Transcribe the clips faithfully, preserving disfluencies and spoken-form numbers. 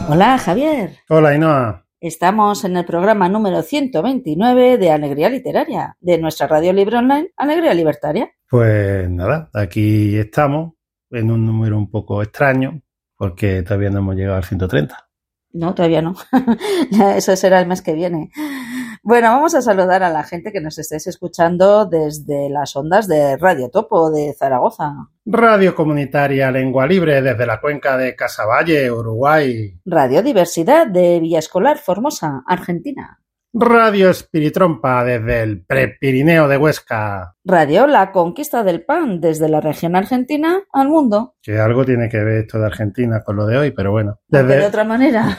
Hola, Javier. Hola, Ainhoa. Estamos en el programa número ciento veintinueve de Alegría Literaria, de nuestra radio libre online, Alegría Libertaria. Pues nada, aquí estamos en un número un poco extraño porque todavía no hemos llegado al ciento treinta. No, todavía no. Eso será el mes que viene. Bueno, vamos a saludar a la gente que nos estéis escuchando desde las ondas de Radio Topo de Zaragoza. Radio Comunitaria Lengua Libre desde la cuenca de Casaballe, Uruguay. Radio Diversidad de Villa Escolar, Formosa, Argentina. Radio Espiritrompa desde el Prepirineo de Huesca. Radio La Conquista del Pan desde la región argentina al mundo. Que algo tiene que ver esto de Argentina con lo de hoy, pero bueno. Desde... de otra manera.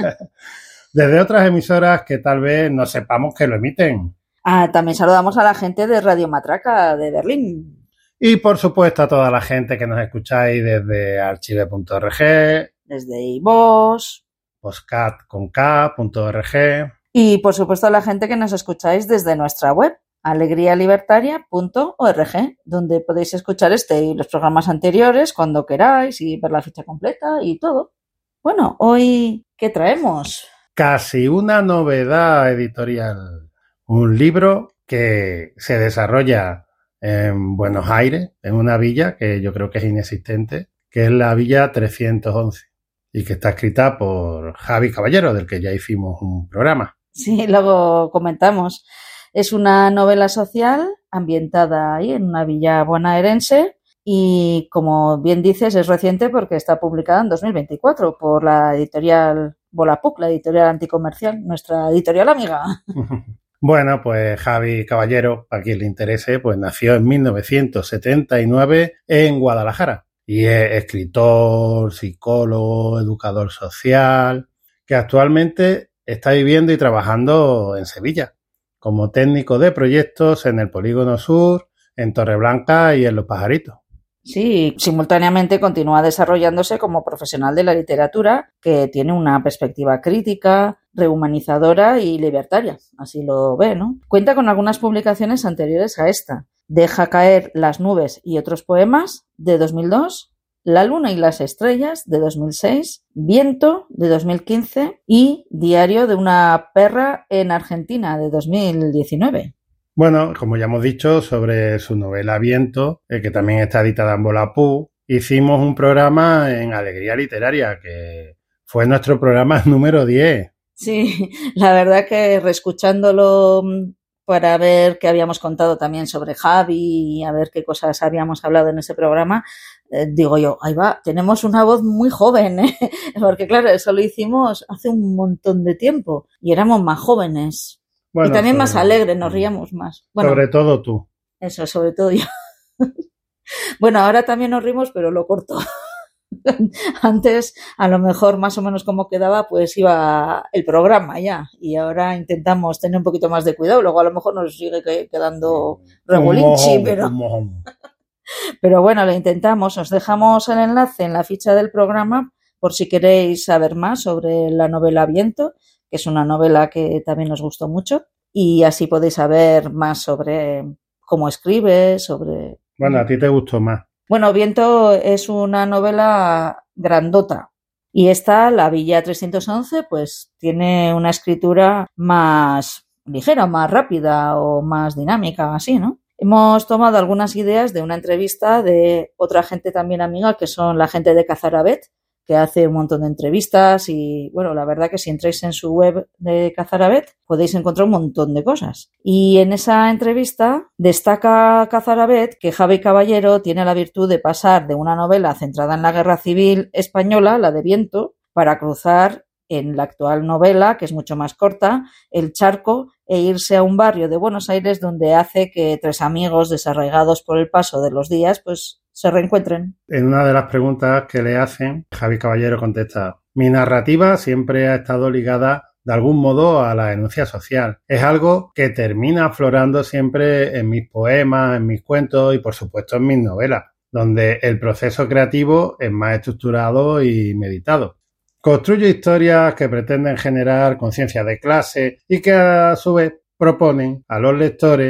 Desde otras emisoras que tal vez no sepamos que lo emiten. Ah, también saludamos a la gente de Radio Matraca de Berlín. Y por supuesto a toda la gente que nos escucháis desde archive punto org, desde iVoox, postcat con k punto org. Y por supuesto a la gente que nos escucháis desde nuestra web, alegría libertaria punto org, donde podéis escuchar este y los programas anteriores cuando queráis y ver la ficha completa y todo. Bueno, hoy, ¿qué traemos? Casi una novedad editorial. Un libro que se desarrolla en Buenos Aires, en una villa que yo creo que es inexistente, que es la Villa trescientos once, y que está escrita por Javi Caballero, del que ya hicimos un programa. Sí, luego comentamos. Es una novela social ambientada ahí en una villa bonaerense y, como bien dices, es reciente porque está publicada en dos mil veinticuatro por la editorial Volapuc, la editorial anticomercial, nuestra editorial amiga. Bueno, pues Javi Caballero, a quien le interese, pues nació en mil novecientos setenta y nueve en Guadalajara y es escritor, psicólogo, educador social, que actualmente está viviendo y trabajando en Sevilla como técnico de proyectos en el Polígono Sur, en Torreblanca y en Los Pajaritos. Sí, simultáneamente continúa desarrollándose como profesional de la literatura, que tiene una perspectiva crítica, rehumanizadora y libertaria, así lo ve, ¿no? Cuenta con algunas publicaciones anteriores a esta. Deja caer las nubes y otros poemas, de dos mil dos, La luna y las estrellas, de dos mil seis, Viento, de dos mil quince y Diario de una perra en Argentina, de dos mil diecinueve. Bueno, como ya hemos dicho, sobre su novela Viento, eh, que también está editada en Volapuc, hicimos un programa en Alegría Literaria, que fue nuestro programa número diez. Sí, la verdad que reescuchándolo para ver qué habíamos contado también sobre Javi y a ver qué cosas habíamos hablado en ese programa, eh, digo yo, ahí va, tenemos una voz muy joven, ¿eh? Porque claro, eso lo hicimos hace un montón de tiempo y éramos más jóvenes. Bueno, y también sobre, más alegres, nos ríamos más. Bueno, sobre todo tú. Eso, sobre todo yo. Bueno, ahora también nos rimos, pero lo corto. Antes, a lo mejor más o menos como quedaba, pues iba el programa ya. Y ahora intentamos tener un poquito más de cuidado. Luego a lo mejor nos sigue quedando regulinchi, pero... pero bueno, lo intentamos. Os dejamos el enlace en la ficha del programa por si queréis saber más sobre la novela Viento, que es una novela que también nos gustó mucho, y así podéis saber más sobre cómo escribe, sobre... Bueno, a ti te gustó más. Bueno, Viento es una novela grandota y esta, la Villa trescientos once, pues tiene una escritura más ligera, más rápida o más dinámica, así, ¿no? Hemos tomado algunas ideas de una entrevista de otra gente también amiga, que son la gente de Cazarabet, que hace un montón de entrevistas y, bueno, la verdad que si entráis en su web de Cazarabet podéis encontrar un montón de cosas. Y en esa entrevista destaca Cazarabet que Javi Caballero tiene la virtud de pasar de una novela centrada en la Guerra Civil Española, la de Viento, para cruzar en la actual novela, que es mucho más corta, el charco e irse a un barrio de Buenos Aires donde hace que tres amigos desarraigados por el paso de los días, pues se reencuentren. En una de las preguntas que le hacen, Javi Caballero contesta: mi narrativa siempre ha estado ligada de algún modo a la denuncia social. Es algo que termina aflorando siempre en mis poemas, en mis cuentos y por supuesto en mis novelas, donde el proceso creativo es más estructurado y meditado. Construyo historias que pretenden generar conciencia de clase y que a su vez proponen a los lectores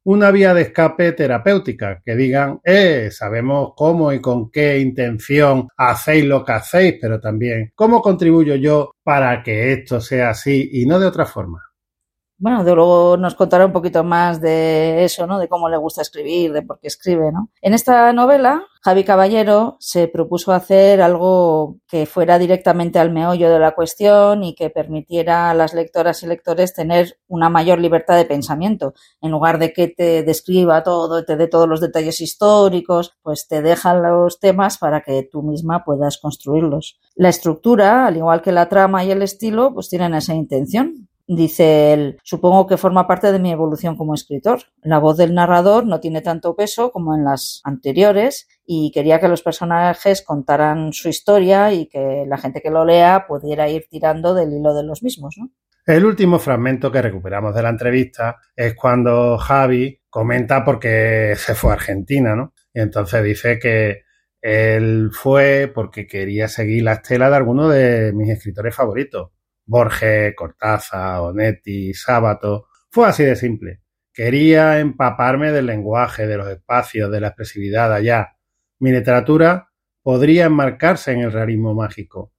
una vía de escape terapéutica, que digan, eh, sabemos cómo y con qué intención hacéis lo que hacéis, pero también cómo contribuyo yo para que esto sea así y no de otra forma. Bueno, de luego nos contará un poquito más de eso, ¿no? De cómo le gusta escribir, de por qué escribe, ¿no? En esta novela, Javi Caballero se propuso hacer algo que fuera directamente al meollo de la cuestión y que permitiera a las lectoras y lectores tener una mayor libertad de pensamiento. En lugar de que te describa todo, te dé todos los detalles históricos, pues te dejan los temas para que tú misma puedas construirlos. La estructura, al igual que la trama y el estilo, pues tienen esa intención. Dice él, supongo que forma parte de mi evolución como escritor. La voz del narrador no tiene tanto peso como en las anteriores y quería que los personajes contaran su historia y que la gente que lo lea pudiera ir tirando del hilo de los mismos, ¿no? El último fragmento que recuperamos de la entrevista es cuando Javi comenta porque se fue a Argentina, ¿no? Y entonces dice que él fue porque quería seguir la estela de algunos de mis escritores favoritos. Borges, Cortázar, Onetti, Sábato. Fue así de simple. Quería empaparme del lenguaje, de los espacios, de la expresividad allá. Mi literatura podría enmarcarse en el realismo mágico.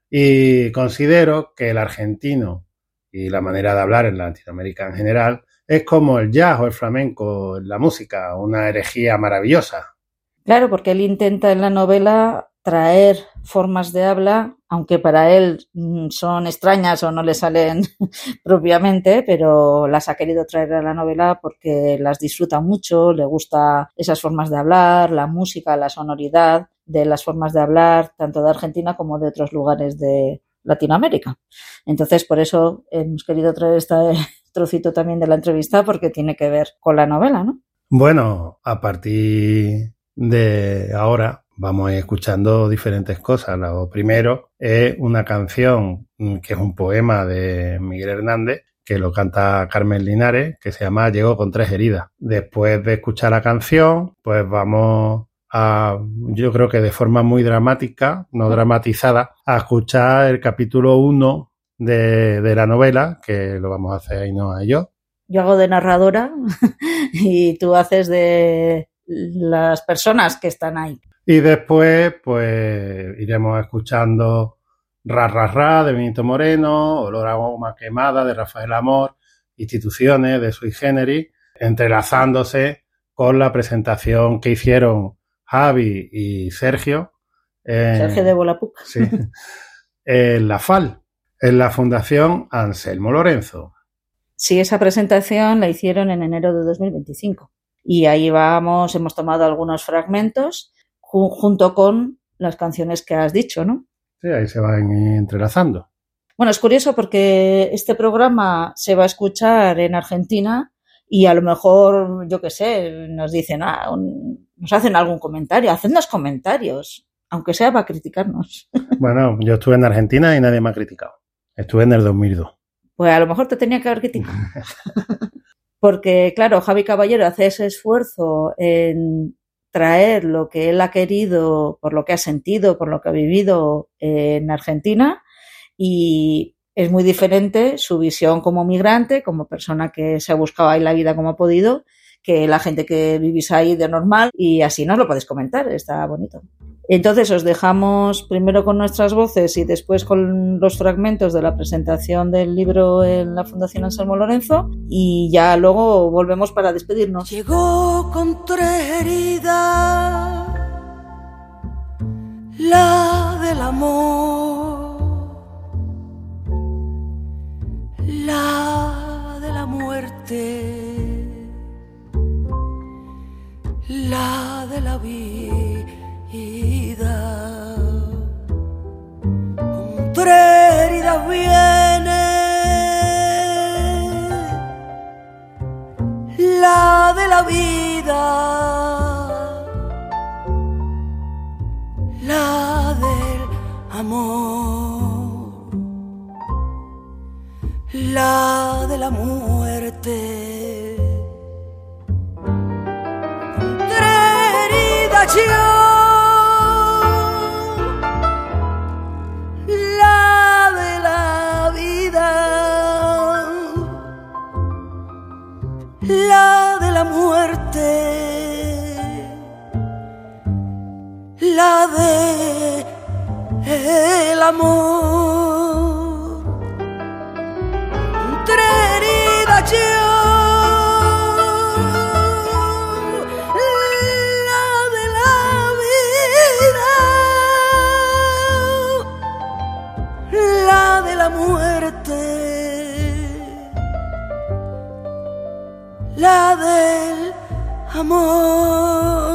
Y considero que el argentino y la manera de hablar en Latinoamérica en general es como el jazz o el flamenco en la música, una herejía maravillosa. Claro, porque él intenta en la novela traer formas de habla, aunque para él son extrañas o no le salen propiamente, pero las ha querido traer a la novela porque las disfruta mucho, le gusta esas formas de hablar, la música, la sonoridad de las formas de hablar, tanto de Argentina como de otros lugares de Latinoamérica. Entonces, por eso hemos querido traer este trocito también de la entrevista porque tiene que ver con la novela, ¿no? Bueno, a partir de ahora vamos a ir escuchando diferentes cosas. Lo primero es una canción que es un poema de Miguel Hernández, que lo canta Carmen Linares, que se llama Llego con tres heridas. Después de escuchar la canción, pues vamos a, yo creo que de forma muy dramática, no dramatizada, a escuchar el capítulo uno de, de la novela, que lo vamos a hacer Ainhoa y yo. Yo hago de narradora y tú haces de las personas que están ahí. Y después, pues, iremos escuchando Ra, Ra, Ra de Benito Moreno, Olor a goma quemada de Rafael Amor, Instituciones de Sui Generis, entrelazándose con la presentación que hicieron Javi y Sergio. Eh, Sergio de Volapuc. Sí, en la F A L, en la Fundación Anselmo Lorenzo. Sí, esa presentación la hicieron en enero de dos mil veinticinco. Y ahí vamos, hemos tomado algunos fragmentos junto con las canciones que has dicho, ¿no? Sí, ahí se van entrelazando. Bueno, es curioso porque este programa se va a escuchar en Argentina y a lo mejor, yo qué sé, nos dicen, ah, un, nos hacen algún comentario, hacednos comentarios, aunque sea para criticarnos. Bueno, yo estuve en Argentina y nadie me ha criticado. Estuve en el dos mil dos. Pues a lo mejor te tenía que haber criticado. Porque, claro, Javi Caballero hace ese esfuerzo en traer lo que él ha querido, por lo que ha sentido, por lo que ha vivido en Argentina, y es muy diferente su visión como migrante, como persona que se ha buscado ahí la vida como ha podido, que la gente que vivís ahí de normal, y así nos lo podéis comentar, está bonito. Entonces os dejamos primero con nuestras voces y después con los fragmentos de la presentación del libro en la Fundación Anselmo Lorenzo y ya luego volvemos para despedirnos. Llegó con tres heridas, la del amor, la de la muerte, la de la vida. Con tres heridas viene la de la vida, la del amor, la de la muerte. Con tres heridas yo, la de la muerte, amor. Entre heridas yo, la de la vida, la de la muerte, la del amor.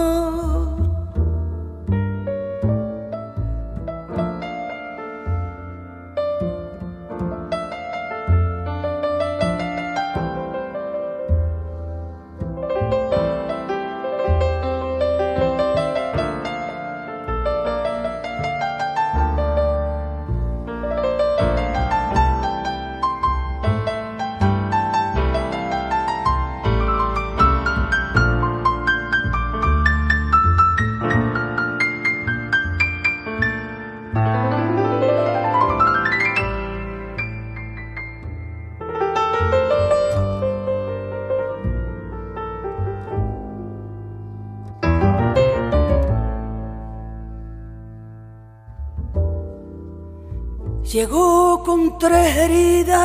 Llegó con tres heridas,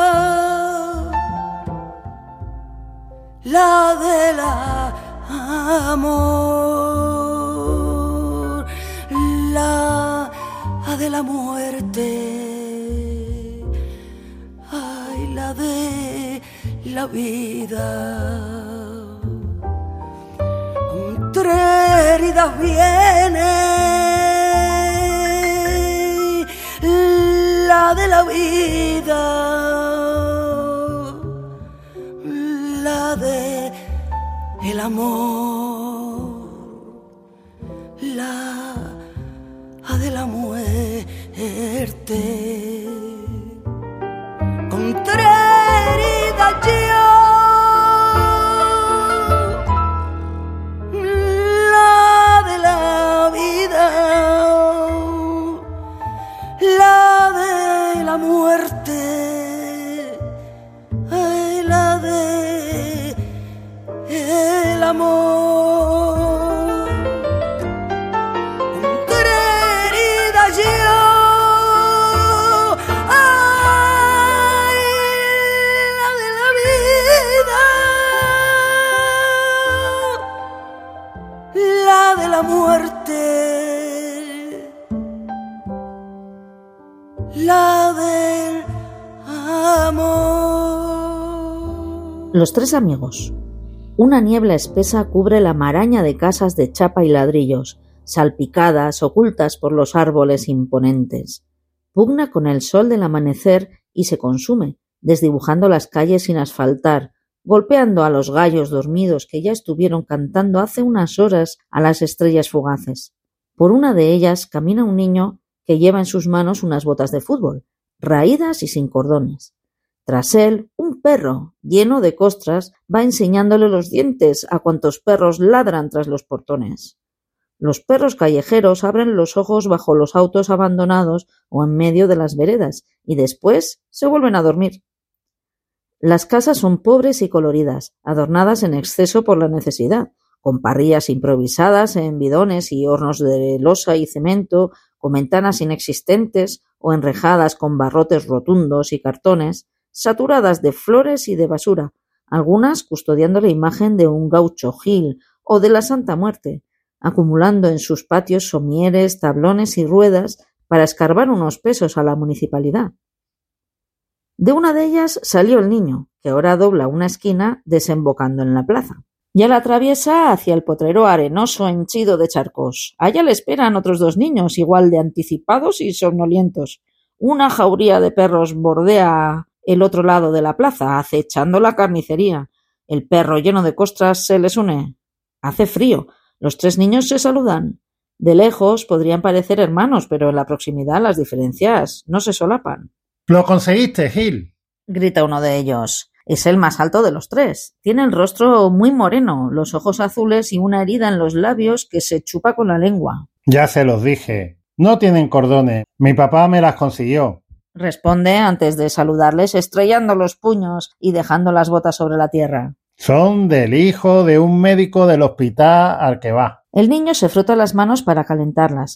la de la amor, la de la muerte, ay, la de la vida. Con tres heridas viene la de la vida, la de el amor, la de la muerte. Con tres heridas yo, la de la vida, la de la muerte, ay, la de el amor. Con tres heridas yo, ay, la de la vida, la de la muerte, la del amor. Los tres amigos. Una niebla espesa cubre la maraña de casas de chapa y ladrillos, salpicadas, ocultas por los árboles imponentes. Pugna con el sol del amanecer y se consume, desdibujando las calles sin asfaltar, golpeando a los gallos dormidos que ya estuvieron cantando hace unas horas a las estrellas fugaces. Por una de ellas camina un niño que lleva en sus manos unas botas de fútbol, raídas y sin cordones. Tras él, un perro, lleno de costras, va enseñándole los dientes a cuantos perros ladran tras los portones. Los perros callejeros abren los ojos bajo los autos abandonados o en medio de las veredas y después se vuelven a dormir. Las casas son pobres y coloridas, adornadas en exceso por la necesidad, con parrillas improvisadas en bidones y hornos de losa y cemento, con ventanas inexistentes o enrejadas con barrotes rotundos y cartones, saturadas de flores y de basura, algunas custodiando la imagen de un gaucho Gil o de la Santa Muerte, acumulando en sus patios somieres, tablones y ruedas para escarbar unos pesos a la municipalidad. De una de ellas salió el niño, que ahora dobla una esquina desembocando en la plaza. Ya la atraviesa hacia el potrero arenoso henchido de charcos. Allá le esperan otros dos niños, igual de anticipados y somnolientos. Una jauría de perros bordea el otro lado de la plaza, acechando la carnicería. El perro lleno de costras se les une. Hace frío. Los tres niños se saludan. De lejos podrían parecer hermanos, pero en la proximidad las diferencias no se solapan. ¡Lo conseguiste, Gil!, grita uno de ellos. Es el más alto de los tres. Tiene el rostro muy moreno, los ojos azules y una herida en los labios que se chupa con la lengua. Ya se los dije. No tienen cordones. Mi papá me las consiguió. Responde antes de saludarles, estrellando los puños y dejando las botas sobre la tierra. Son del hijo de un médico del hospital al que va. El niño se frota las manos para calentarlas.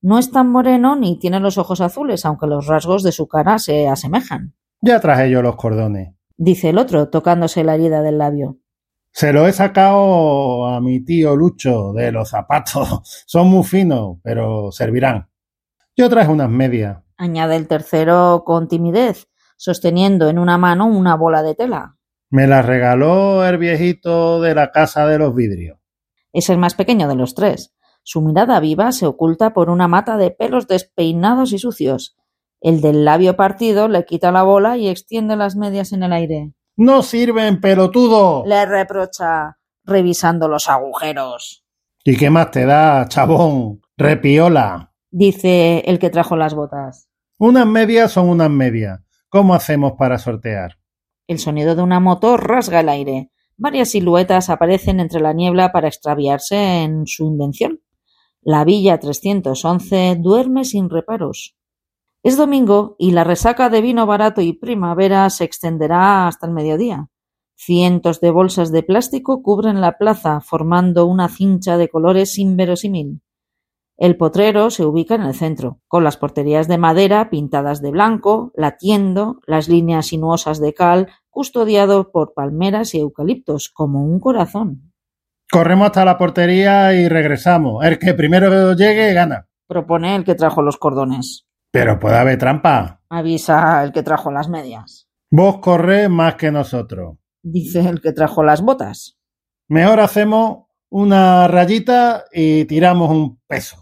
No es tan moreno ni tiene los ojos azules, aunque los rasgos de su cara se asemejan. Ya traje yo los cordones, dice el otro, tocándose la herida del labio. Se lo he sacado a mi tío Lucho de los zapatos. Son muy finos, pero servirán. Yo traje unas medias, añade el tercero con timidez, sosteniendo en una mano una bola de tela. Me las regaló el viejito de la casa de los vidrios. Es el más pequeño de los tres. Su mirada viva se oculta por una mata de pelos despeinados y sucios. El del labio partido le quita la bola y extiende las medias en el aire. ¡No sirven, pelotudo!, le reprocha, revisando los agujeros. ¿Y qué más te da, chabón? Repiola, dice el que trajo las botas. Unas medias son unas medias. ¿Cómo hacemos para sortear? El sonido de una moto rasga el aire. Varias siluetas aparecen entre la niebla para extraviarse en su invención. La Villa trescientos once duerme sin reparos. Es domingo y la resaca de vino barato y primavera se extenderá hasta el mediodía. Cientos de bolsas de plástico cubren la plaza, formando una cincha de colores inverosímil. El potrero se ubica en el centro, con las porterías de madera pintadas de blanco, latiendo, las líneas sinuosas de cal, custodiado por palmeras y eucaliptos, como un corazón. Corremos hasta la portería y regresamos. El que primero llegue, gana. Propone el que trajo los cordones. Pero puede haber trampa. Avisa el que trajo las medias. Vos corrés más que nosotros. Dice el que trajo las botas. Mejor hacemos una rayita y tiramos un peso.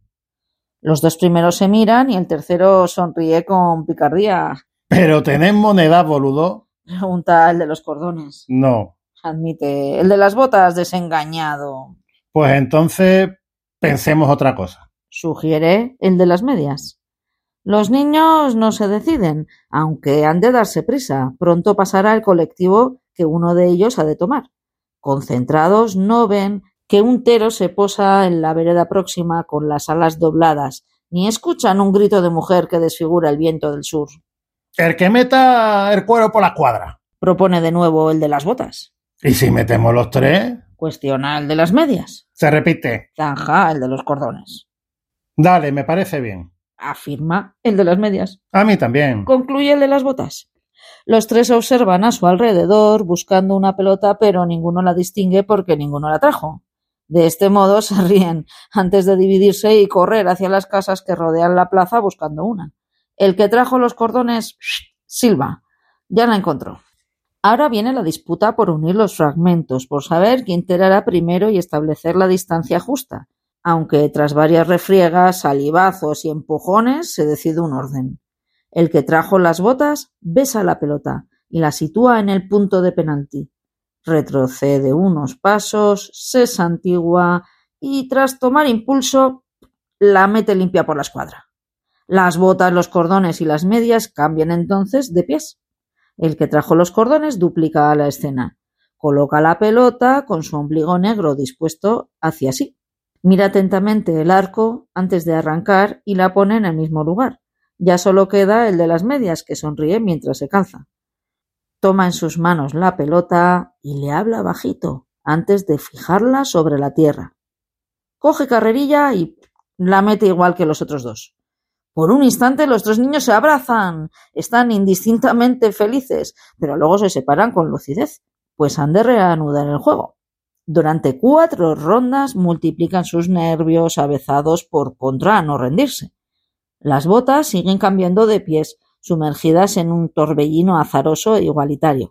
Los dos primeros se miran y el tercero sonríe con picardía. ¿Pero tenés moneda, boludo? Pregunta el de los cordones. No. Admite. El de las botas, desengañado. Pues entonces pensemos otra cosa. Sugiere el de las medias. Los niños no se deciden, aunque han de darse prisa. Pronto pasará el colectivo que uno de ellos ha de tomar. Concentrados, no ven que un tero se posa en la vereda próxima con las alas dobladas, ni escuchan un grito de mujer que desfigura el viento del sur. El que meta el cuero por la cuadra. Propone de nuevo el de las botas. ¿Y si metemos los tres? Cuestiona el de las medias. Se repite. Zanja el de los cordones. Dale, me parece bien. Afirma el de las medias. A mí también. Concluye el de las botas. Los tres observan a su alrededor buscando una pelota, pero ninguno la distingue porque ninguno la trajo. De este modo se ríen antes de dividirse y correr hacia las casas que rodean la plaza buscando una. El que trajo los cordones silba. Ya la encontró. Ahora viene la disputa por unir los fragmentos, por saber quién tirará primero y establecer la distancia justa, aunque tras varias refriegas, salivazos y empujones se decide un orden. El que trajo las botas besa la pelota y la sitúa en el punto de penalti. Retrocede unos pasos, se santigua y tras tomar impulso la mete limpia por la escuadra. Las botas, los cordones y las medias cambian entonces de pies. El que trajo los cordones duplica la escena. Coloca la pelota con su ombligo negro dispuesto hacia sí. Mira atentamente el arco antes de arrancar y la pone en el mismo lugar. Ya solo queda el de las medias, que sonríe mientras se calza. Toma en sus manos la pelota y le habla bajito antes de fijarla sobre la tierra. Coge carrerilla y la mete igual que los otros dos. Por un instante los tres niños se abrazan, están indistintamente felices, pero luego se separan con lucidez, pues han de reanudar el juego. Durante cuatro rondas multiplican sus nervios avezados por contra a no rendirse. Las botas siguen cambiando de pies, sumergidas en un torbellino azaroso e igualitario.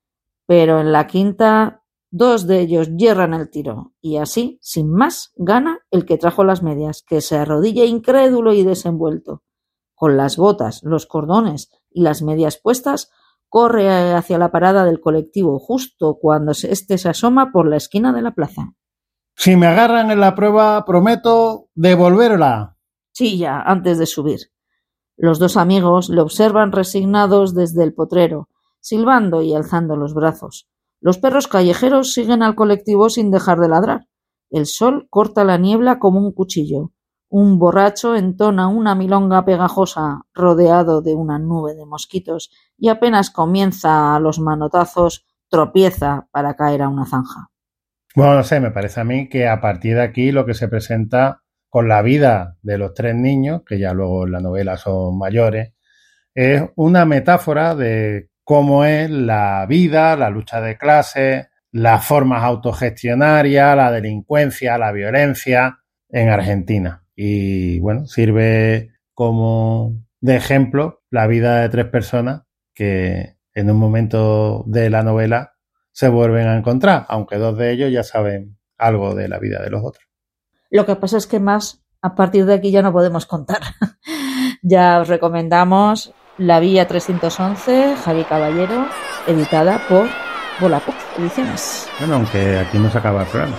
Pero en la quinta, dos de ellos yerran el tiro, y así, sin más, gana el que trajo las medias, que se arrodilla incrédulo y desenvuelto. Con las botas, los cordones y las medias puestas, corre hacia la parada del colectivo justo cuando éste se asoma por la esquina de la plaza. Si me agarran en la prueba, prometo devolverla. Chilla antes de subir. Los dos amigos le observan resignados desde el potrero, silbando y alzando los brazos. Los perros callejeros siguen al colectivo sin dejar de ladrar. El sol corta la niebla como un cuchillo. Un borracho entona una milonga pegajosa rodeado de una nube de mosquitos y apenas comienza a los manotazos tropieza para caer a una zanja. Bueno, no sé, me parece a mí que a partir de aquí lo que se presenta con la vida de los tres niños, que ya luego en la novela son mayores, es una metáfora de cómo es la vida, la lucha de clases, las formas autogestionarias, la delincuencia, la violencia en Argentina. Y bueno, sirve como de ejemplo la vida de tres personas que en un momento de la novela se vuelven a encontrar, aunque dos de ellos ya saben algo de la vida de los otros. Lo que pasa es que más a partir de aquí ya no podemos contar. Ya os recomendamos La Villa trescientos once, Javi Caballero, editada por Volapük Ediciones. Bueno, aunque aquí no se acaba el programa.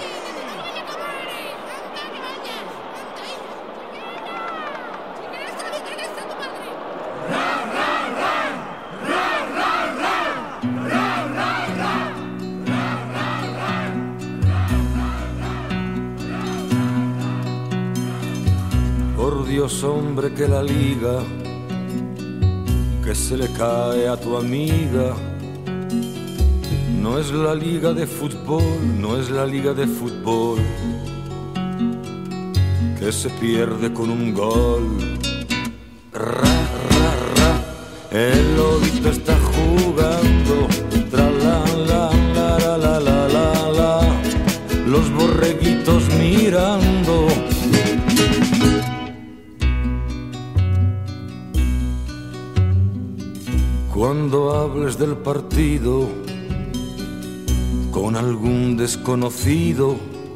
Dios, hombre, que la liga que se le cae a tu amiga no es la liga de fútbol, no es la liga de fútbol que se pierde con un gol. Ra, ra, ra, el lobito está jugando, tra la la la la la la la, los borreguitos mirando. Cuando hables del partido con algún desconocido,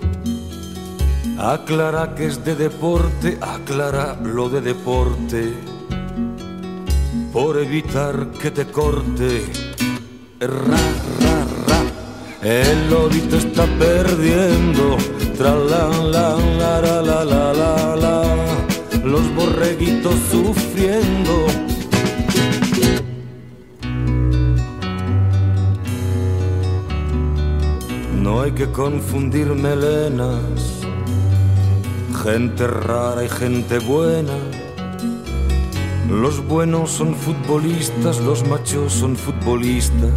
aclara que es de deporte, aclara lo de deporte, por evitar que te corte. Ra, ra, ra, el lobito está perdiendo, tra la la la la la la la la, los borreguitos sufriendo. No hay que confundir melenas, gente rara y gente buena. Los buenos son futbolistas, los machos son futbolistas,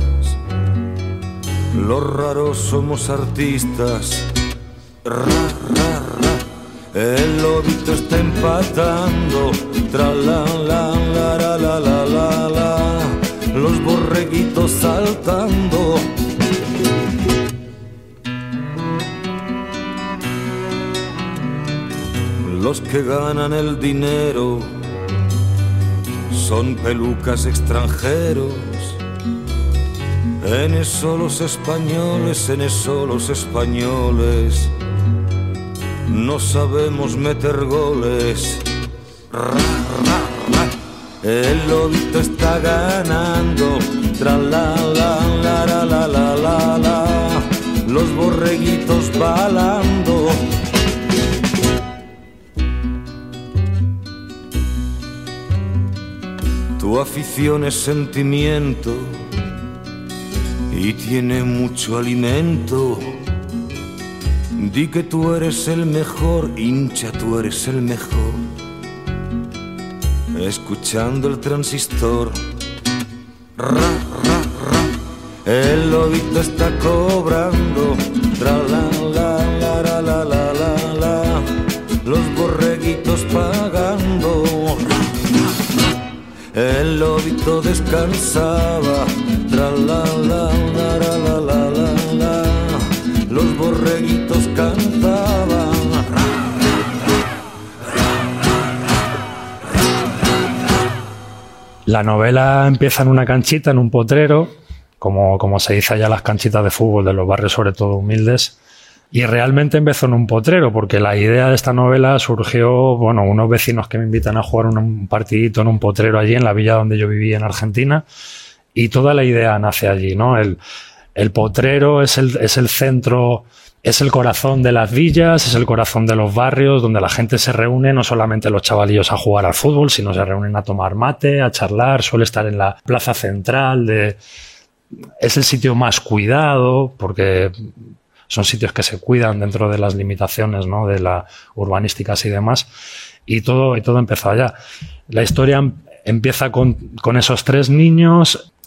los raros somos artistas. Ra, ra, ra, el lobito está empatando, tra la la la la la la la la, los borreguitos saltando. Los que ganan el dinero son pelucas extranjeros. En eso los españoles, en eso los españoles no sabemos meter goles. Ra, ra, ra, el lobito está ganando, tra la la la la la la la la, los borreguitos balando. Tu afición es sentimiento y tiene mucho alimento. Di que tú eres el mejor, hincha, tú eres el mejor. Escuchando el transistor. Ra, ra, ra, el lobito está cobrando. Tra la la la la la la la la, los borreguitos pagando. El lobito descansaba, tra la la la la la la la, los borreguitos cantaban. La novela empieza en una canchita, en un potrero, como, como se dice allá las canchitas de fútbol de los barrios, sobre todo humildes. Y realmente empezó en un potrero, porque la idea de esta novela surgió, bueno, unos vecinos que me invitan a jugar un partidito en un potrero allí en la villa donde yo vivía en Argentina, y toda la idea nace allí, ¿no? El, el potrero es el, es el centro, es el corazón de las villas, es el corazón de los barrios, donde la gente se reúne, no solamente los chavalillos a jugar al fútbol, sino se reúnen a tomar mate, a charlar, suele estar en la plaza central, de, es el sitio más cuidado, porque son sitios que se cuidan dentro de las limitaciones, ¿no?, de la urbanísticas y demás, y todo, y todo empezó allá. La historia empieza con, con esos tres niños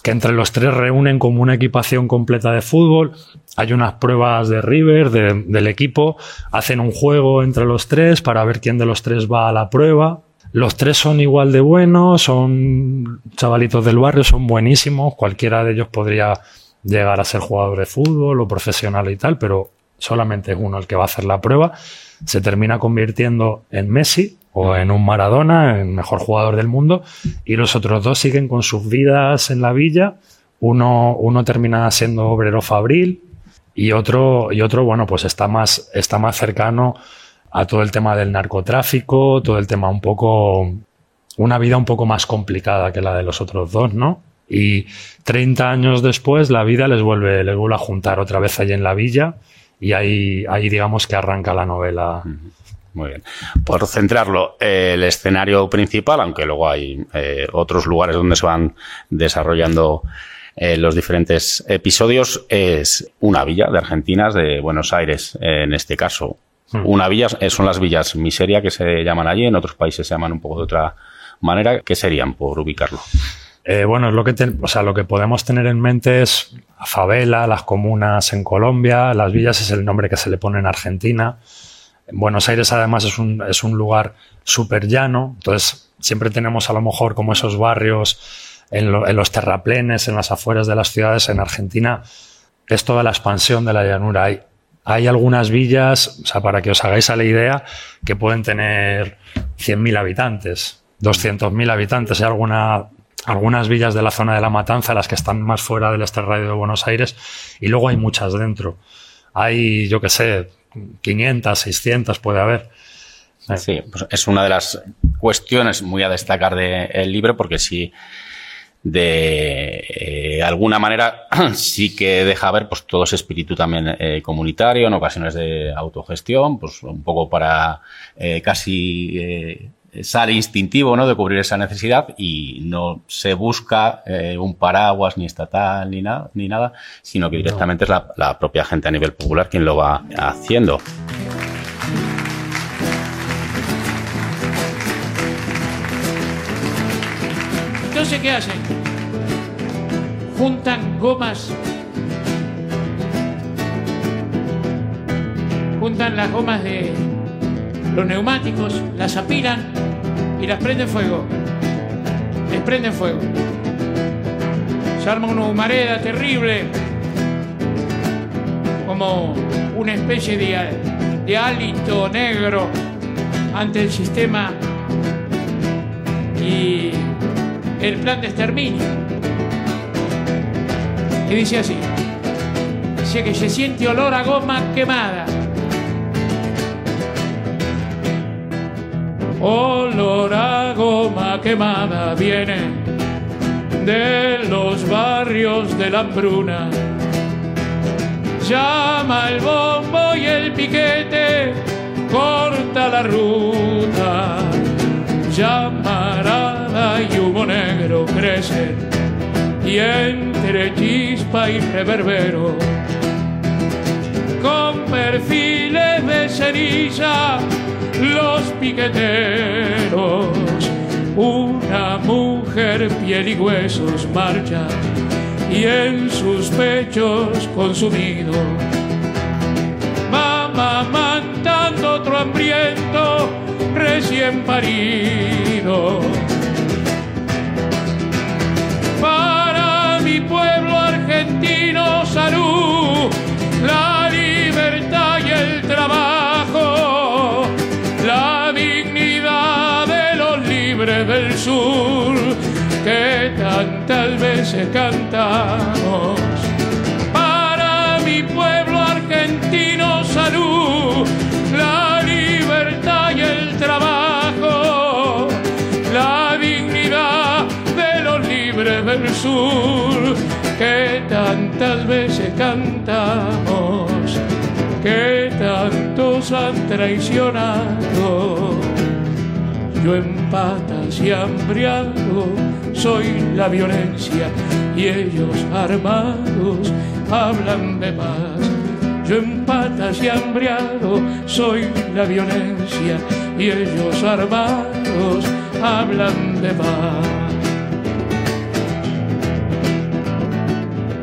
que entre los tres reúnen como una equipación completa de fútbol. Hay unas pruebas de River, de, del equipo, hacen un juego entre los tres para ver quién de los tres va a la prueba. Los tres son igual de buenos, son chavalitos del barrio, son buenísimos, cualquiera de ellos podría llegar a ser jugador de fútbol o profesional y tal, pero solamente es uno el que va a hacer la prueba. Se termina convirtiendo en Messi o en un Maradona, en mejor jugador del mundo, y los otros dos siguen con sus vidas en la villa. Uno, uno termina siendo obrero fabril y otro, y otro, bueno, pues está más, está más cercano a todo el tema del narcotráfico, todo el tema un poco, una vida un poco más complicada que la de los otros dos, ¿no? Y treinta años después la vida les vuelve, les vuelve a juntar otra vez allí en la villa y ahí, ahí digamos que arranca la novela. Muy bien. Por centrarlo, eh, el escenario principal, aunque luego hay eh, otros lugares donde se van desarrollando eh, los diferentes episodios, es una villa de Argentinas, de Buenos Aires, eh, en este caso. Mm. Una villa, eh, son las villas miseria que se llaman allí, en otros países se llaman un poco de otra manera. ¿Qué serían, por ubicarlo? Eh, bueno, es lo que ten, o sea, lo que podemos tener en mente es la favela, las comunas en Colombia, las villas es el nombre que se le pone en Argentina. Buenos Aires además es un, es un lugar súper llano, entonces siempre tenemos a lo mejor como esos barrios en, lo, en los terraplenes, en las afueras de las ciudades. En Argentina es toda la expansión de la llanura. Hay, hay algunas villas, o sea, para que os hagáis a la idea, que pueden tener cien mil habitantes, doscientos mil habitantes. Hay alguna, algunas villas de la zona de La Matanza, las que están más fuera del extrarradio de Buenos Aires, y luego hay muchas dentro. Hay, yo qué sé, quinientas, seiscientas puede haber. Sí, pues es una de las cuestiones muy a destacar del libro, porque sí, de eh, alguna manera sí que deja ver pues todo ese espíritu también eh, comunitario, en ocasiones de autogestión, pues un poco para eh, casi eh, sale instintivo, ¿no?, de cubrir esa necesidad, y no se busca eh, un paraguas ni estatal ni nada, ni nada, sino que directamente no. es la, la propia gente a nivel popular quien lo va haciendo. Entonces, ¿qué hacen? Juntan gomas, juntan las gomas de los neumáticos, las apilan y las prenden fuego. Les prenden fuego. Se arma una humareda terrible, como una especie de, de hálito negro ante el sistema, y el plan de exterminio. Y dice así: dice que se siente olor a goma quemada. Olor a goma quemada viene de los barrios de la hambruna. Llama el bombo y el piquete, corta la ruta. Llamarada y humo negro crecen, y entre chispa y reverbero, con perfiles de ceniza, los piqueteros, una mujer piel y huesos marcha, y en sus pechos consumido va mamantando otro hambriento recién parido. Para mi pueblo argentino, salud, la libertad y el trabajo, la dignidad de los libres del sur, que tantas veces cantamos. Para mi pueblo argentino, salud, la libertad y el trabajo, la dignidad de los libres del sur, que tantas veces cantamos, que tantos han traicionado. Yo en patas y hambriado soy la violencia, y ellos armados hablan de paz. Yo en patas y hambriado soy la violencia, y ellos armados hablan de paz.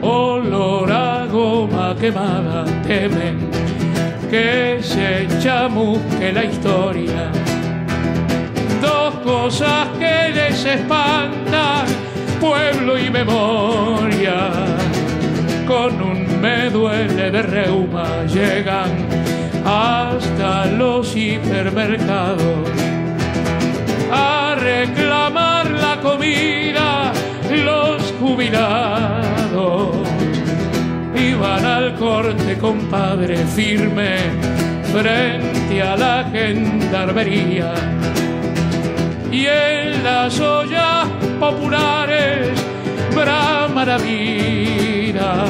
olor a goma quemada, temen que se chamusque la historia. Dos cosas que les espantan, pueblo y memoria. Con un me duele de reuma llegan hasta los hipermercados a reclamar la comida los jubilados. Iban al corte, compadre, firme frente a la gendarmería, y en las ollas populares brama la vida.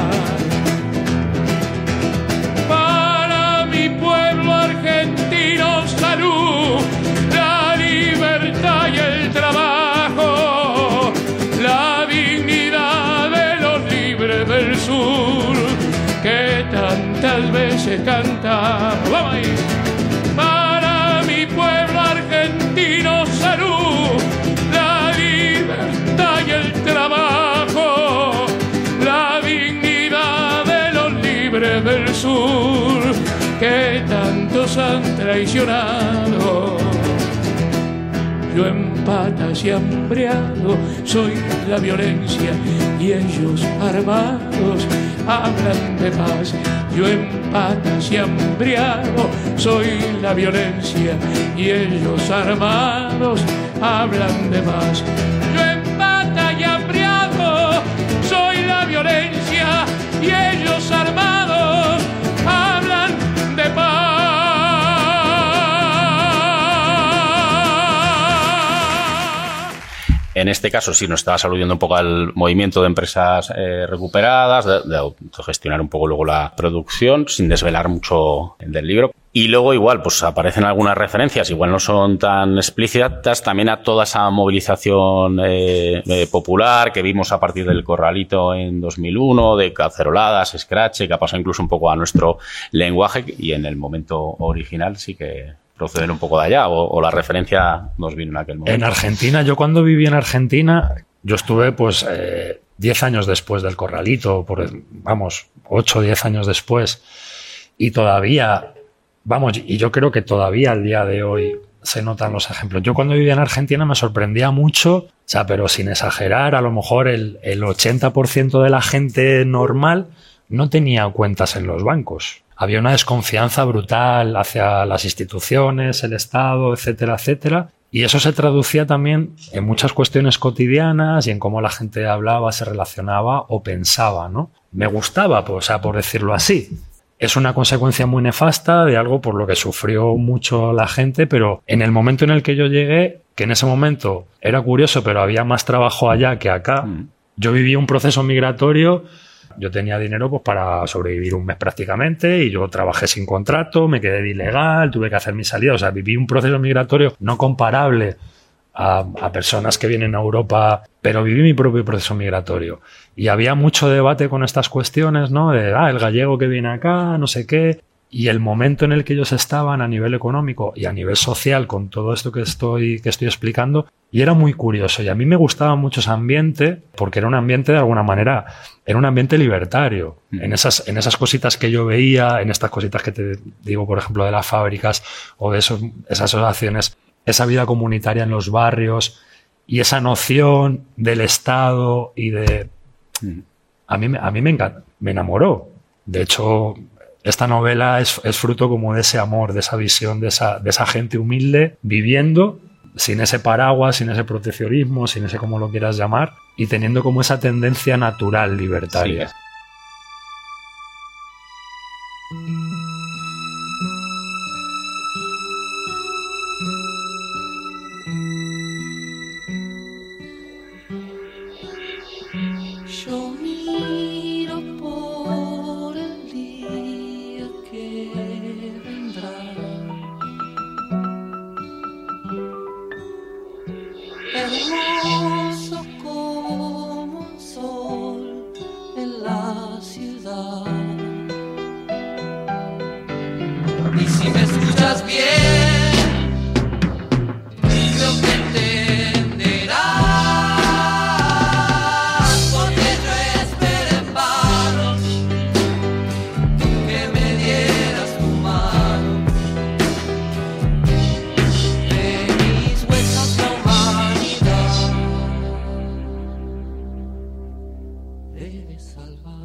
Para mi pueblo argentino, salud, la libertad y el trabajo, la dignidad de los libres del sur que tantas veces cantamos. Vamos ahí. Para mi pueblo argentino, salud, la libertad y el trabajo, la dignidad de los libres del sur que tantos han traicionado. Yo en patas y hambriado soy la violencia y ellos armados hablan de paz. Yo en patas y hambriado soy la violencia y ellos armados hablan de paz. Yo en patas y hambriado soy la violencia y ellos armados hablan de paz. En este caso sí nos estabas aludiendo un poco al movimiento de empresas eh, recuperadas, de, de autogestionar un poco luego la producción, sin desvelar mucho del libro. Y luego igual pues aparecen algunas referencias, igual no son tan explícitas, también a toda esa movilización eh, eh, popular que vimos a partir del Corralito en dos mil uno, de caceroladas, scratch, que ha pasado incluso un poco a nuestro lenguaje, y en el momento original sí que proceden un poco de allá, o, o la referencia nos vino en aquel momento. En Argentina, yo cuando viví en Argentina, yo estuve pues eh, diez años después del Corralito, por, vamos, ocho o diez años después, y todavía, vamos, y yo creo que todavía al día de hoy se notan los ejemplos. Yo cuando vivía en Argentina me sorprendía mucho, o sea, pero sin exagerar, a lo mejor el, el ochenta por ciento de la gente normal no tenía cuentas en los bancos. Había una desconfianza brutal hacia las instituciones, el Estado, etcétera, etcétera. Y eso se traducía también en muchas cuestiones cotidianas y en cómo la gente hablaba, se relacionaba o pensaba, ¿no? Me gustaba, pues, o sea, por decirlo así. Es una consecuencia muy nefasta de algo por lo que sufrió mucho la gente, pero en el momento en el que yo llegué, que en ese momento era curioso, pero había más trabajo allá que acá, mm. yo viví un proceso migratorio. Yo tenía dinero pues para sobrevivir un mes prácticamente y yo trabajé sin contrato, me quedé de ilegal, tuve que hacer mi salida. O sea, viví un proceso migratorio no comparable a, a personas que vienen a Europa, pero viví mi propio proceso migratorio. Y había mucho debate con estas cuestiones, ¿no? De, ah, el gallego que viene acá, no sé qué. Y el momento en el que ellos estaban a nivel económico y a nivel social con todo esto que estoy, que estoy explicando, y era muy curioso. Y a mí me gustaba mucho ese ambiente porque era un ambiente de alguna manera, era un ambiente libertario. Mm. En esas, en esas cositas que yo veía, en estas cositas que te digo, por ejemplo, de las fábricas o de esos, esas asociaciones, esa vida comunitaria en los barrios y esa noción del Estado y de... Mm. A mí, a mí me encanta, me enamoró. De hecho... Esta novela es, es fruto como de ese amor, de esa visión, de esa, de esa gente humilde viviendo sin ese paraguas, sin ese proteccionismo, sin ese como lo quieras llamar, y teniendo como esa tendencia natural libertaria. Sí. Porque yo esperé he de salvar.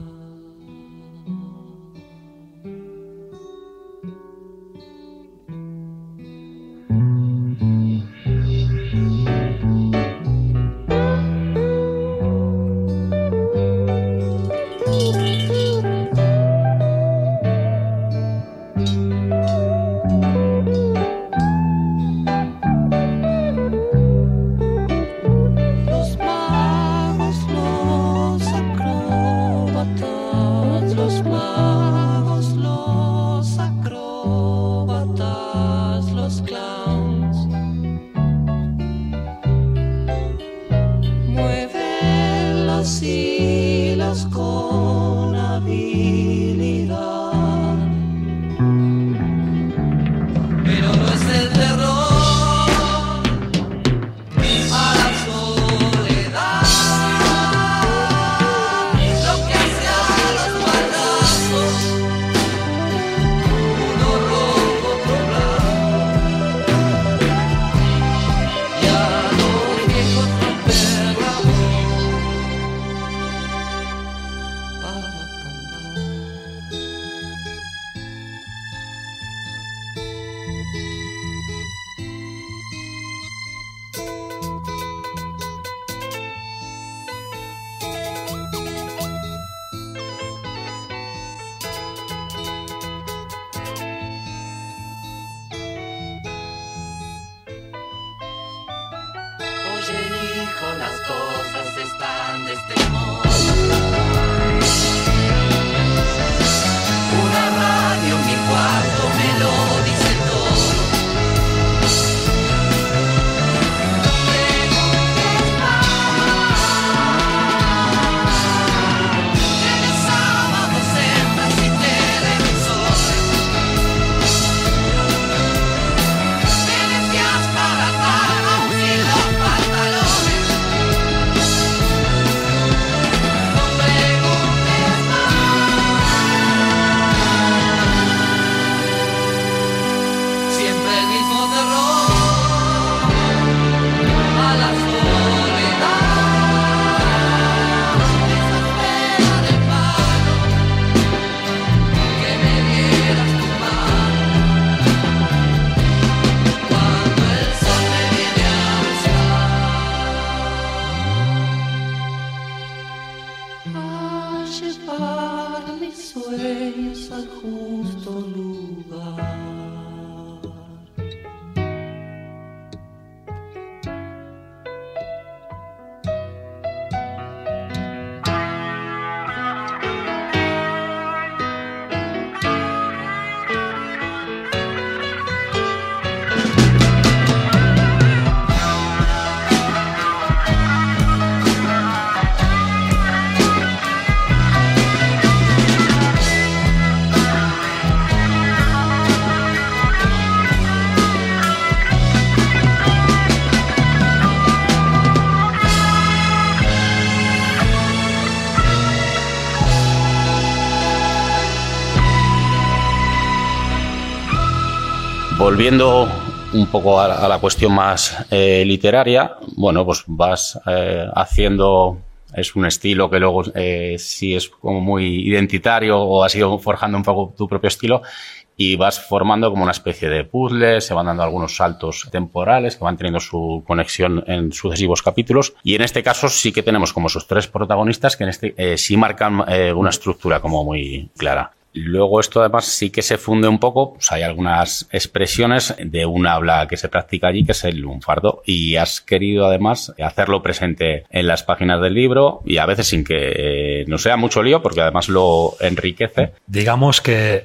Volviendo un poco a, a la cuestión más eh, literaria, bueno, pues vas eh, haciendo, es un estilo que luego eh, sí es como muy identitario o has ido forjando un poco tu propio estilo y vas formando como una especie de puzzle, se van dando algunos saltos temporales que van teniendo su conexión en sucesivos capítulos y en este caso sí que tenemos como esos tres protagonistas que en este eh, sí marcan eh, una estructura como muy clara. Luego esto además sí que se funde un poco, pues hay algunas expresiones de un habla que se practica allí que es el lunfardo y has querido además hacerlo presente en las páginas del libro y a veces sin que eh, no sea mucho lío porque además lo enriquece. Digamos que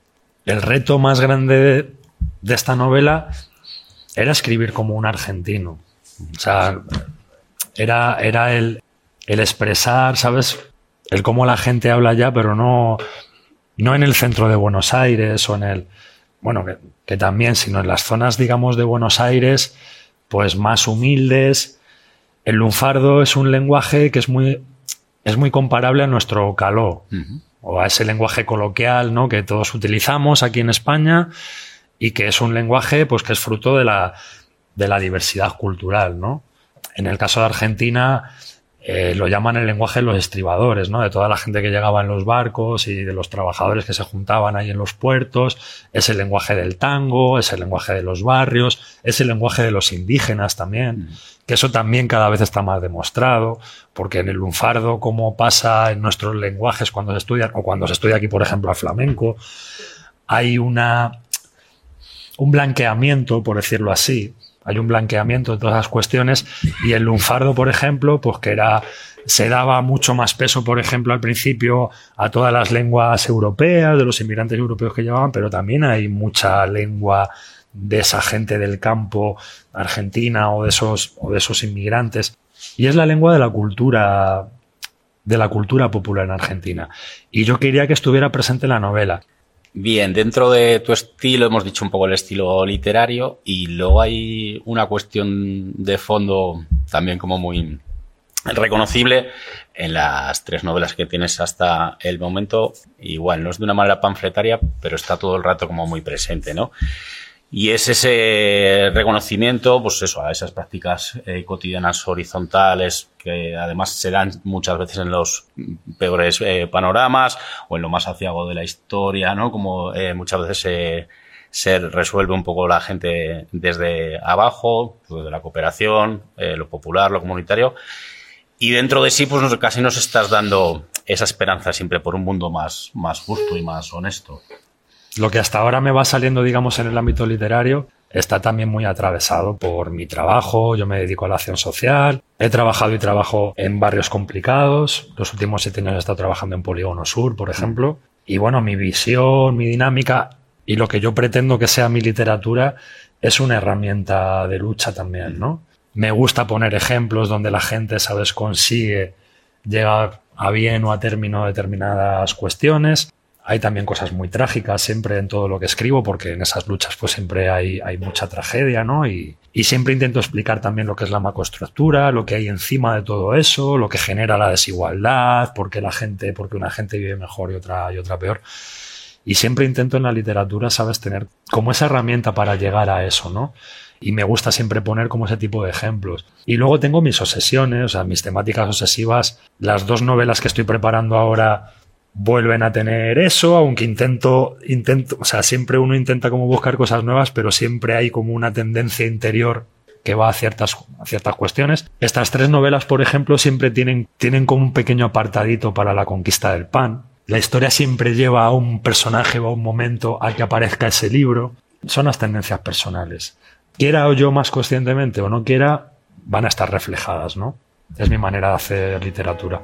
el reto más grande de, de esta novela era escribir como un argentino. O sea, era, era el, el expresar, ¿sabes? El cómo la gente habla ya, pero no... No en el centro de Buenos Aires o en el... Bueno, que, que también, sino en las zonas, digamos, de Buenos Aires, pues más humildes. El lunfardo es un lenguaje que es muy, es muy comparable a nuestro caló, uh-huh. o a ese lenguaje coloquial, ¿no?, que todos utilizamos aquí en España y que es un lenguaje pues que es fruto de la, de la diversidad cultural, ¿no? En el caso de Argentina... Eh, lo llaman el lenguaje de los estribadores, ¿no? De toda la gente que llegaba en los barcos y de los trabajadores que se juntaban ahí en los puertos. Es el lenguaje del tango, es el lenguaje de los barrios, es el lenguaje de los indígenas también, mm. que eso también cada vez está más demostrado, porque en el lunfardo, como pasa en nuestros lenguajes cuando se estudian, o cuando se estudia aquí, por ejemplo, el flamenco, hay una un blanqueamiento, por decirlo así. Hay un blanqueamiento de todas las cuestiones, y el lunfardo, por ejemplo, pues que era, se daba mucho más peso, por ejemplo, al principio a todas las lenguas europeas, de los inmigrantes europeos que llevaban, pero también hay mucha lengua de esa gente del campo argentina o de esos, o de esos inmigrantes. Y es la lengua de la cultura, de la cultura popular en Argentina. Y yo quería que estuviera presente en la novela. Bien, dentro de tu estilo hemos dicho un poco el estilo literario, y luego hay una cuestión de fondo también como muy reconocible en las tres novelas que tienes hasta el momento. Igual no es de una manera panfletaria, pero está todo el rato como muy presente, ¿no? Y es ese reconocimiento, pues eso, a esas prácticas eh, cotidianas horizontales que además se dan muchas veces en los peores eh, panoramas o en lo más aciago de la historia, ¿no? Como eh, muchas veces eh, se resuelve un poco la gente desde abajo, desde la cooperación, eh, lo popular, lo comunitario. Y dentro de sí, pues nos, casi nos estás dando esa esperanza siempre por un mundo más, más justo y más honesto. Lo que hasta ahora me va saliendo, digamos, en el ámbito literario está también muy atravesado por mi trabajo. Yo me dedico a la acción social. He trabajado y trabajo en barrios complicados. Los últimos siete años he estado trabajando en Polígono Sur, por ejemplo. Y bueno, mi visión, mi dinámica y lo que yo pretendo que sea mi literatura es una herramienta de lucha también, ¿no? Me gusta poner ejemplos donde la gente, ¿sabes?, consigue llegar a bien o a término determinadas cuestiones. Hay también cosas muy trágicas siempre en todo lo que escribo, porque en esas luchas pues siempre hay, hay mucha tragedia, ¿no? Y, y siempre intento explicar también lo que es la macroestructura, lo que hay encima de todo eso, lo que genera la desigualdad, por qué la gente, por qué una gente vive mejor y otra, y otra peor. Y siempre intento en la literatura, ¿sabes?, tener como esa herramienta para llegar a eso, ¿no? Y me gusta siempre poner como ese tipo de ejemplos. Y luego tengo mis obsesiones, o sea, mis temáticas obsesivas. Las dos novelas que estoy preparando ahora vuelven a tener eso, aunque intento, intento, o sea, siempre uno intenta como buscar cosas nuevas, pero siempre hay como una tendencia interior que va a ciertas, a ciertas cuestiones. Estas tres novelas, por ejemplo, siempre tienen, tienen como un pequeño apartadito para la conquista del pan. La historia siempre lleva a un personaje o a un momento a que aparezca ese libro. Son las tendencias personales. Quiera o yo más conscientemente o no quiera, van a estar reflejadas, ¿no? Es mi manera de hacer literatura.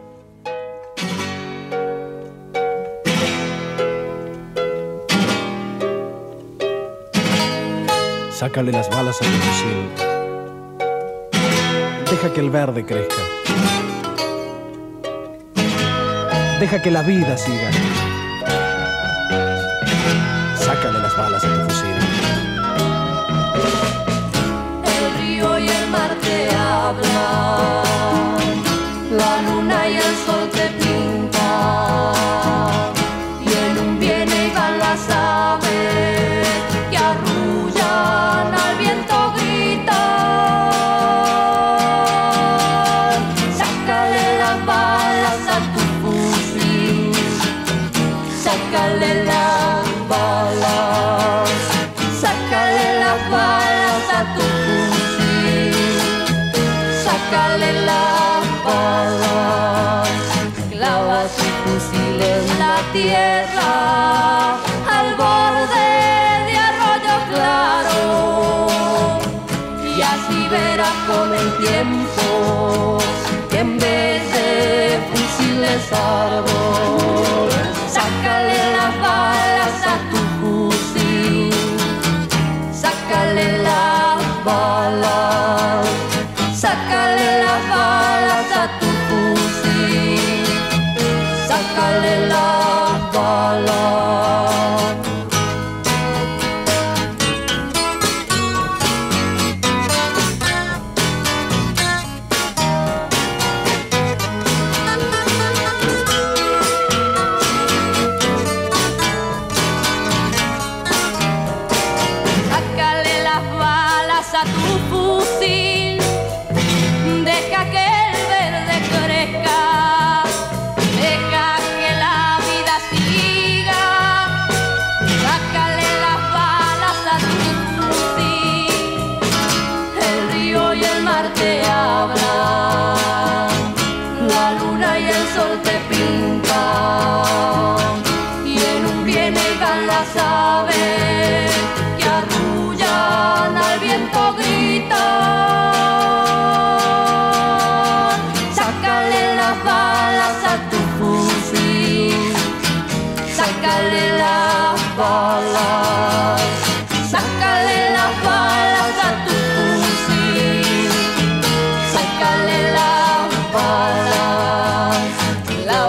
Sácale las balas a tu fusil. Deja que el verde crezca. Deja que la vida siga. Sácale las balas a tu fusil. El río y el mar te hablan, la luna y el sol te pintan, y en un viene y van las aves que arrullan al viento gritan. Sácale las balas a tu fusil, sácale las balas, sácale las balas a tu fusil, sácale las balas, clava tu fusil en la tierra, al borde de arroyo claro, y así verás con el tiempo que en vez de fusiles árbol. Sácale las balas a tu fusil, sácale las balas, sácale las balas a tu fusil, sácale las balas.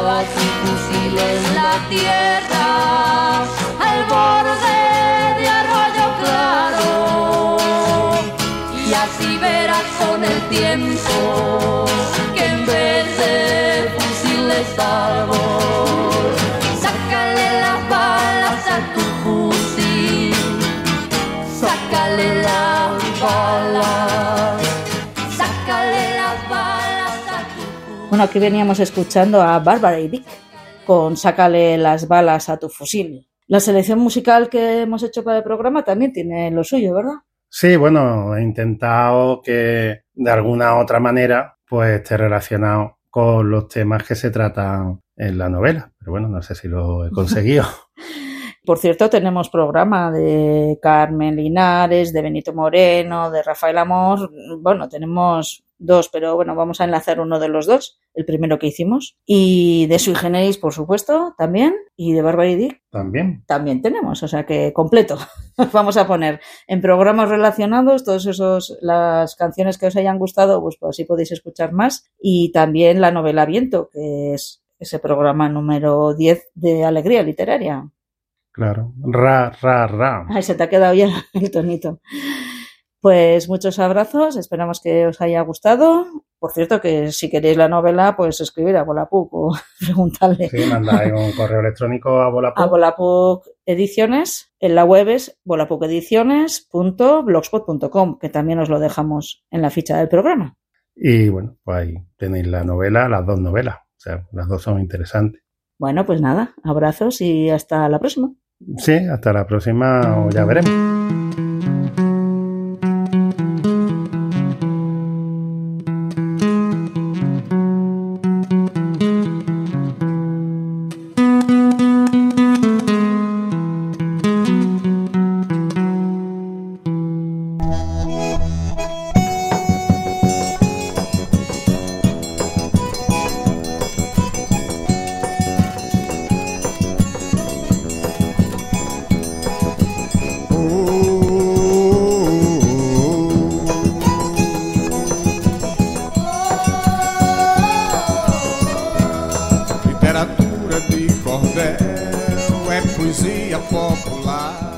clava su fusil en la tierra, al borde de Arroyo Claro, y así verás con el tiempo que en vez de fusiles árbol, sácale las balas a tu fusil, sácale las balas, sácale las balas a tu fusil. Bueno, aquí veníamos escuchando a Bárbara y Dick con Sácale las balas a tu fusil. La selección musical que hemos hecho para el programa también tiene lo suyo, ¿verdad? Sí, bueno, he intentado que de alguna otra manera pues esté relacionado con los temas que se tratan en la novela. Pero bueno, no sé si lo he conseguido. Por cierto, tenemos programa de Carmen Linares, de Benito Moreno, de Rafael Amor. Bueno, tenemos dos, pero bueno, vamos a enlazar uno de los dos, el primero que hicimos. Y de Sui Generis, por supuesto, también. Y de Bárbara y Dick También. también tenemos, o sea que completo. Vamos a poner en programas relacionados todos esos, las canciones que os hayan gustado, pues, pues así podéis escuchar más. Y también la novela Viento, que es ese programa número diez de Alegría Literaria. Claro. Ra, ra, ra. Ay, se te ha quedado ya el tonito. Pues muchos abrazos, esperamos que os haya gustado. Por cierto, que si queréis la novela, pues escribir a Volapuc o preguntarle. Sí, mandáis un correo electrónico a Volapuc. A Volapuc Ediciones, en la web es volapuc ediciones punto blogspot punto com, que también os lo dejamos en la ficha del programa. Y bueno, pues ahí tenéis la novela, las dos novelas. O sea, las dos son interesantes. Bueno, pues nada, abrazos y hasta la próxima. Sí, hasta la próxima, o ya veremos. Literatura de cordel é poesia popular.